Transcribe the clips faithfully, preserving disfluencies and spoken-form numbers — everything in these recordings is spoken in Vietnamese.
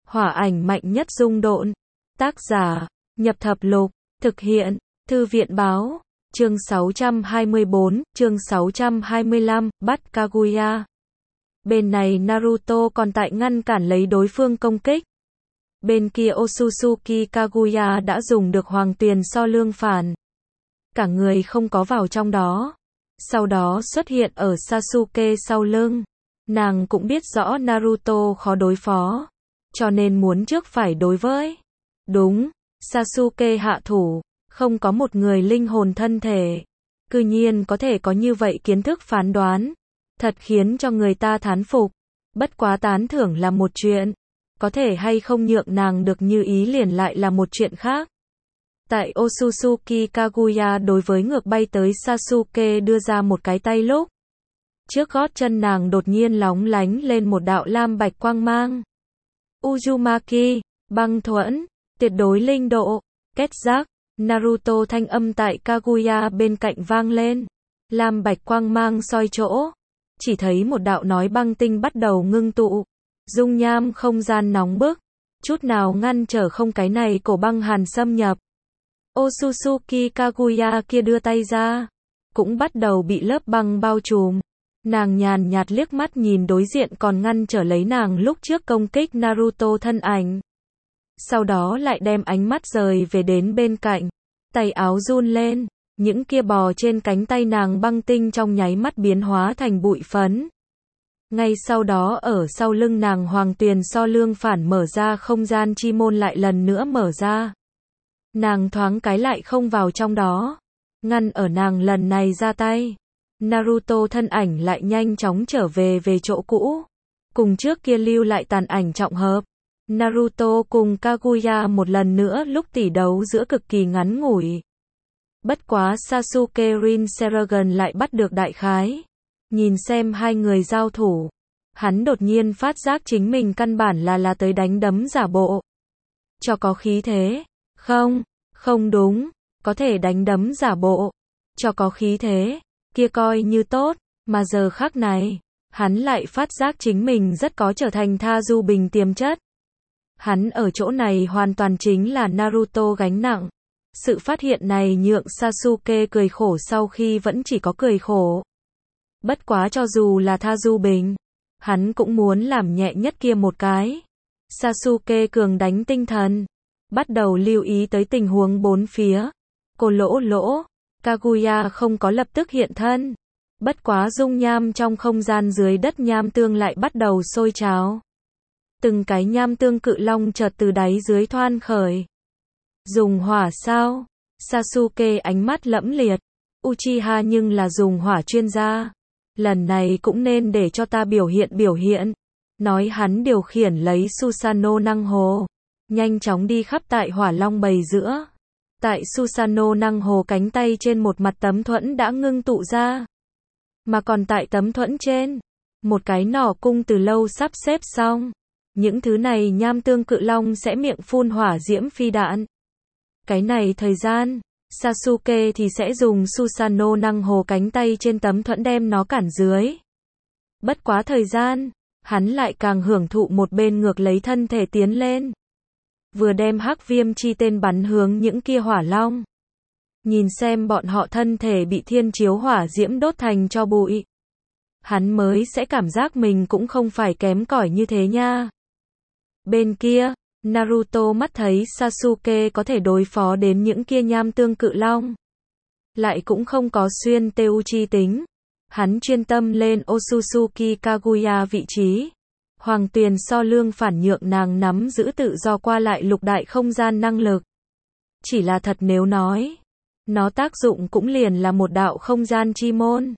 Hỏa ảnh mạnh nhất dung độn. Tác giả, Nhập Thập Lục, thực hiện, Thư viện Báo, chương sáu trăm hai mươi tư, chương sáu trăm hai mươi lăm, bắt Kaguya. Bên này Naruto còn tại ngăn cản lấy đối phương công kích. Bên kia Otsutsuki Kaguya đã dùng được hoàng tuyền so lương phản. Cả người không có vào trong đó. Sau đó xuất hiện ở Sasuke sau lưng. Nàng cũng biết rõ Naruto khó đối phó. Cho nên muốn trước phải đối với. Đúng, Sasuke hạ thủ. Không có một người linh hồn thân thể. Cư nhiên có thể có như vậy kiến thức phán đoán. Thật khiến cho người ta thán phục. Bất quá tán thưởng là một chuyện. Có thể hay không nhượng nàng được như ý liền lại là một chuyện khác. Tại Otsutsuki Kaguya đối với ngược bay tới Sasuke đưa ra một cái tay lúc. Trước gót chân nàng đột nhiên lóng lánh lên một đạo lam bạch quang mang. Uzumaki, băng thuẫn, tuyệt đối linh độ, kết giác, Naruto thanh âm tại Kaguya bên cạnh vang lên. Lam bạch quang mang soi chỗ. Chỉ thấy một đạo nói băng tinh bắt đầu ngưng tụ. Dung nham không gian nóng bức. Chút nào ngăn trở không cái này cổ băng hàn xâm nhập. Otsutsuki Kaguya kia đưa tay ra. Cũng bắt đầu bị lớp băng bao trùm. Nàng nhàn nhạt liếc mắt nhìn đối diện còn ngăn trở lấy nàng lúc trước công kích Naruto thân ảnh. Sau đó lại đem ánh mắt rời về đến bên cạnh. Tay áo run lên. Những kia bò trên cánh tay nàng băng tinh trong nháy mắt biến hóa thành bụi phấn. Ngay sau đó ở sau lưng nàng hoàng tuyền so lương phản mở ra không gian chi môn lại lần nữa mở ra. Nàng thoáng cái lại không vào trong đó. Ngăn ở nàng lần này ra tay. Naruto thân ảnh lại nhanh chóng trở về về chỗ cũ. Cùng trước kia lưu lại tàn ảnh trọng hợp. Naruto cùng Kaguya một lần nữa lúc tỉ đấu giữa cực kỳ ngắn ngủi. Bất quá Sasuke Rinnegan lại bắt được đại khái. Nhìn xem hai người giao thủ. Hắn đột nhiên phát giác chính mình căn bản là là tới đánh đấm giả bộ. Cho có khí thế. Không, không đúng. Có thể đánh đấm giả bộ. Cho có khí thế. Kia coi như tốt. Mà giờ khắc này. Hắn lại phát giác chính mình rất có trở thành tha du bình tiềm chất. Hắn ở chỗ này hoàn toàn chính là Naruto gánh nặng. Sự phát hiện này nhượng Sasuke cười khổ sau khi vẫn chỉ có cười khổ. Bất quá cho dù là tha du bình, hắn cũng muốn làm nhẹ nhất kia một cái. Sasuke cường đánh tinh thần, bắt đầu lưu ý tới tình huống bốn phía. Cô lỗ lỗ, Kaguya không có lập tức hiện thân. Bất quá dung nham trong không gian dưới đất nham tương lại bắt đầu sôi trào. Từng cái nham tương cự long chợt từ đáy dưới thoan khởi. Dùng hỏa sao? Sasuke ánh mắt lẫm liệt. Uchiha nhưng là dùng hỏa chuyên gia. Lần này cũng nên để cho ta biểu hiện biểu hiện. Nói hắn điều khiển lấy Susanoo năng hồ. Nhanh chóng đi khắp tại hỏa long bầy giữa. Tại Susanoo năng hồ cánh tay trên một mặt tấm thuẫn đã ngưng tụ ra. Mà còn tại tấm thuẫn trên. Một cái nỏ cung từ lâu sắp xếp xong. Những thứ này nham tương cự long sẽ miệng phun hỏa diễm phi đạn. Cái này thời gian, Sasuke thì sẽ dùng Susanoo năng hồ cánh tay trên tấm thuẫn đem nó cản dưới. Bất quá thời gian, hắn lại càng hưởng thụ một bên ngược lấy thân thể tiến lên. Vừa đem hắc viêm chi tên bắn hướng những kia hỏa long. Nhìn xem bọn họ thân thể bị thiên chiếu hỏa diễm đốt thành cho bụi. Hắn mới sẽ cảm giác mình cũng không phải kém cỏi như thế nha. Bên kia, Naruto mắt thấy Sasuke có thể đối phó đến những kia nham tương cự long. Lại cũng không có xuyên têu chi tính. Hắn chuyên tâm lên Otsutsuki Kaguya vị trí. Hoàng tuyền so lương phản nhượng nàng nắm giữ tự do qua lại lục đại không gian năng lực. Chỉ là thật nếu nói. Nó tác dụng cũng liền là một đạo không gian chi môn.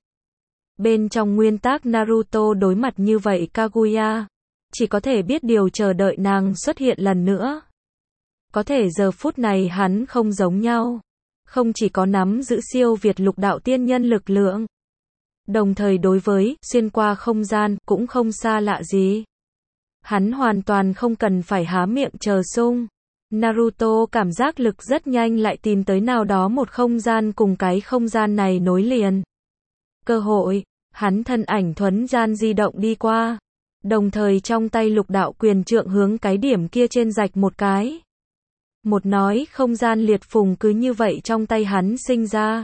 Bên trong nguyên tắc Naruto đối mặt như vậy Kaguya. Chỉ có thể biết điều chờ đợi nàng xuất hiện lần nữa. Có thể giờ phút này hắn không giống nhau. Không chỉ có nắm giữ siêu việt lục đạo tiên nhân lực lượng. Đồng thời đối với xuyên qua không gian cũng không xa lạ gì. Hắn hoàn toàn không cần phải há miệng chờ sung. Naruto cảm giác lực rất nhanh lại tìm tới nào đó một không gian cùng cái không gian này nối liền. Cơ hội, hắn thân ảnh thuấn gian di động đi qua. Đồng thời trong tay lục đạo quyền trượng hướng cái điểm kia trên rạch một cái. Một nói không gian liệt phùng cứ như vậy trong tay hắn sinh ra.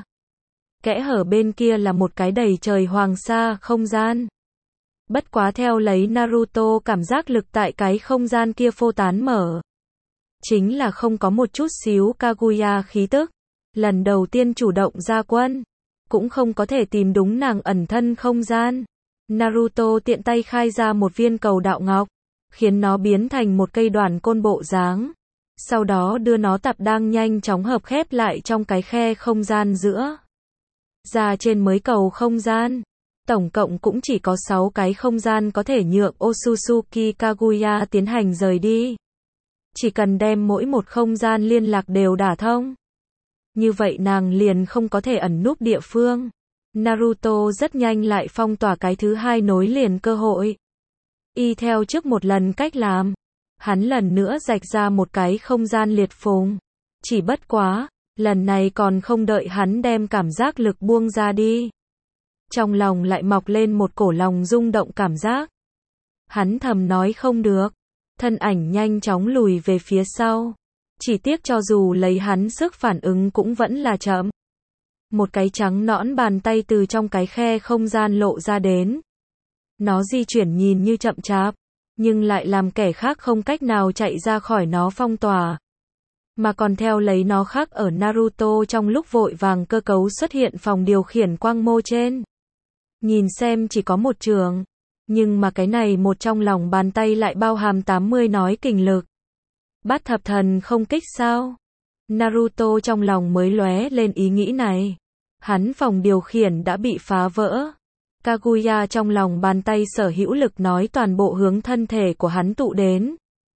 Kẽ hở bên kia là một cái đầy trời hoàng sa không gian. Bất quá theo lấy Naruto cảm giác lực tại cái không gian kia phô tán mở. Chính là không có một chút xíu Kaguya khí tức. Lần đầu tiên chủ động ra quân. Cũng không có thể tìm đúng nàng ẩn thân không gian. Naruto tiện tay khai ra một viên cầu đạo ngọc. Khiến nó biến thành một cây đoàn côn bộ dáng. Sau đó đưa nó tập đang nhanh chóng hợp khép lại trong cái khe không gian giữa. Ra trên mới cầu không gian. Tổng cộng cũng chỉ có sáu cái không gian có thể nhượng Otsutsuki Kaguya tiến hành rời đi. Chỉ cần đem mỗi một không gian liên lạc đều đả thông. Như vậy nàng liền không có thể ẩn núp địa phương. Naruto rất nhanh lại phong tỏa cái thứ hai nối liền cơ hội. Y theo trước một lần cách làm. Hắn lần nữa rạch ra một cái không gian liệt phùng. Chỉ bất quá, lần này còn không đợi hắn đem cảm giác lực buông ra đi. Trong lòng lại mọc lên một cổ lòng rung động cảm giác. Hắn thầm nói không được. Thân ảnh nhanh chóng lùi về phía sau. Chỉ tiếc cho dù lấy hắn sức phản ứng cũng vẫn là chậm. Một cái trắng nõn bàn tay từ trong cái khe không gian lộ ra đến. Nó di chuyển nhìn như chậm chạp, nhưng lại làm kẻ khác không cách nào chạy ra khỏi nó phong tỏa. Mà còn theo lấy nó khác ở Naruto trong lúc vội vàng cơ cấu xuất hiện phòng điều khiển quang mô trên. Nhìn xem chỉ có một trường, nhưng mà cái này một trong lòng bàn tay lại bao hàm tám mươi nói kình lực. Bát thập thần không kích sao? Naruto trong lòng mới lóe lên ý nghĩ này. Hắn phòng điều khiển đã bị phá vỡ. Kaguya trong lòng bàn tay sở hữu lực nói toàn bộ hướng thân thể của hắn tụ đến.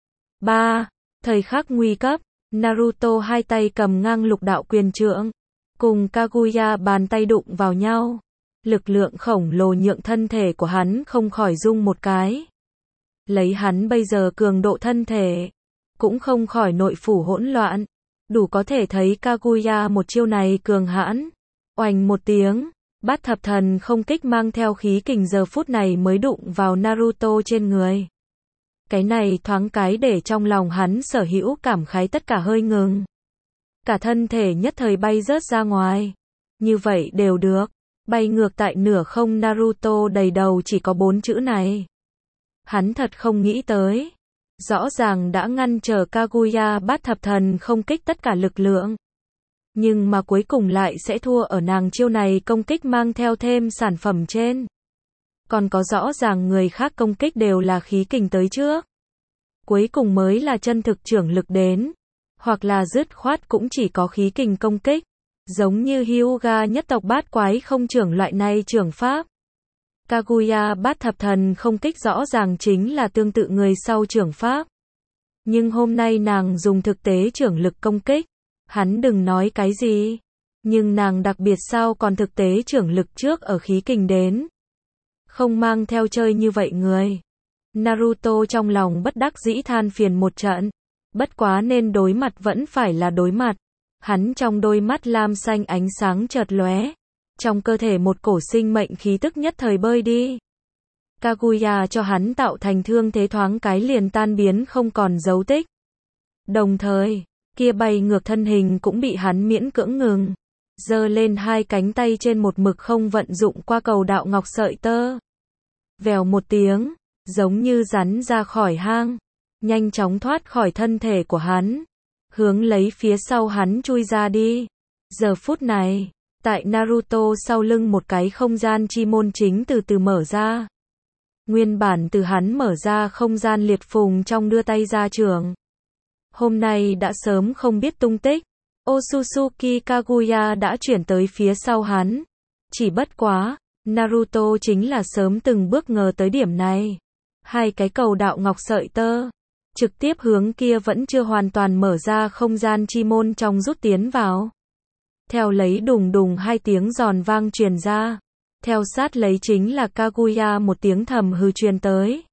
ba. Thời khắc nguy cấp, Naruto hai tay cầm ngang lục đạo quyền trượng, cùng Kaguya bàn tay đụng vào nhau. Lực lượng khổng lồ nhượng thân thể của hắn không khỏi rung một cái. Lấy hắn bây giờ cường độ thân thể, cũng không khỏi nội phủ hỗn loạn. Đủ có thể thấy Kaguya một chiêu này cường hãn. Oành một tiếng, bát thập thần không kích mang theo khí kình giờ phút này mới đụng vào Naruto trên người. Cái này thoáng cái để trong lòng hắn sở hữu cảm khái tất cả hơi ngừng. Cả thân thể nhất thời bay rớt ra ngoài. Như vậy đều được. Bay ngược tại nửa không Naruto đầy đầu chỉ có bốn chữ này. Hắn thật không nghĩ tới. Rõ ràng đã ngăn trở Kaguya bát thập thần không kích tất cả lực lượng. Nhưng mà cuối cùng lại sẽ thua ở nàng chiêu này công kích mang theo thêm sản phẩm trên. Còn có rõ ràng người khác công kích đều là khí kình tới trước. Cuối cùng mới là chân thực trưởng lực đến. Hoặc là dứt khoát cũng chỉ có khí kình công kích. Giống như Hyuga nhất tộc bát quái không trưởng loại này trưởng pháp. Kaguya bát thập thần không kích rõ ràng chính là tương tự người sau trưởng pháp. Nhưng hôm nay nàng dùng thực tế trưởng lực công kích. Hắn đừng nói cái gì. Nhưng nàng đặc biệt sao còn thực tế trưởng lực trước ở khí kình đến. Không mang theo chơi như vậy người. Naruto trong lòng bất đắc dĩ than phiền một trận. Bất quá nên đối mặt vẫn phải là đối mặt. Hắn trong đôi mắt lam xanh ánh sáng chợt lóe. Trong cơ thể một cổ sinh mệnh khí tức nhất thời bơi đi. Kaguya cho hắn tạo thành thương thế thoáng cái liền tan biến không còn dấu tích. Đồng thời, kia bay ngược thân hình cũng bị hắn miễn cưỡng ngừng. Giơ lên hai cánh tay trên một mực không vận dụng qua cầu đạo ngọc sợi tơ. Vèo một tiếng, giống như rắn ra khỏi hang. Nhanh chóng thoát khỏi thân thể của hắn. Hướng lấy phía sau hắn chui ra đi. Giờ phút này, tại Naruto sau lưng một cái không gian chi môn chính từ từ mở ra. Nguyên bản từ hắn mở ra không gian liệt phùng trong đưa tay ra trường. Hôm nay đã sớm không biết tung tích. Otsutsuki Kaguya đã chuyển tới phía sau hắn. Chỉ bất quá, Naruto chính là sớm từng bước ngờ tới điểm này. Hai cái cầu đạo ngọc sợi tơ. Trực tiếp hướng kia vẫn chưa hoàn toàn mở ra không gian chi môn trong rút tiến vào. Theo lấy đùng đùng hai tiếng giòn vang truyền ra. Theo sát lấy chính là Kaguya một tiếng thầm hừ truyền tới.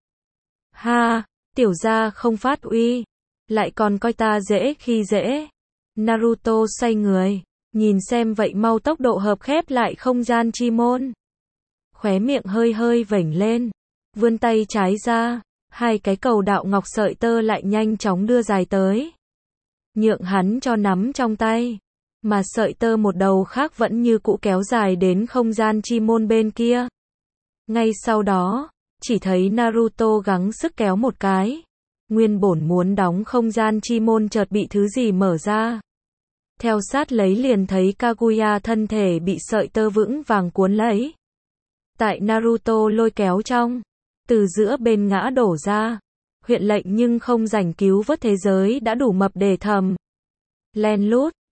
Ha, tiểu gia không phát uy. Lại còn coi ta dễ khi dễ. Naruto xoay người. Nhìn xem vậy mau tốc độ hợp khép lại không gian chi môn. Khóe miệng hơi hơi vểnh lên. Vươn tay trái ra, hai cái cầu đạo ngọc sợi tơ lại nhanh chóng đưa dài tới. Nhượng hắn cho nắm trong tay. Mà sợi tơ một đầu khác vẫn như cũ kéo dài đến không gian chi môn bên kia. Ngay sau đó, chỉ thấy Naruto gắng sức kéo một cái. Nguyên bổn muốn đóng không gian chi môn chợt bị thứ gì mở ra. Theo sát lấy liền thấy Kaguya thân thể bị sợi tơ vững vàng cuốn lấy. Tại Naruto lôi kéo trong, từ giữa bên ngã đổ ra. Huyện lệnh nhưng không rảnh cứu vớt thế giới đã đủ mập để thầm. Len lút,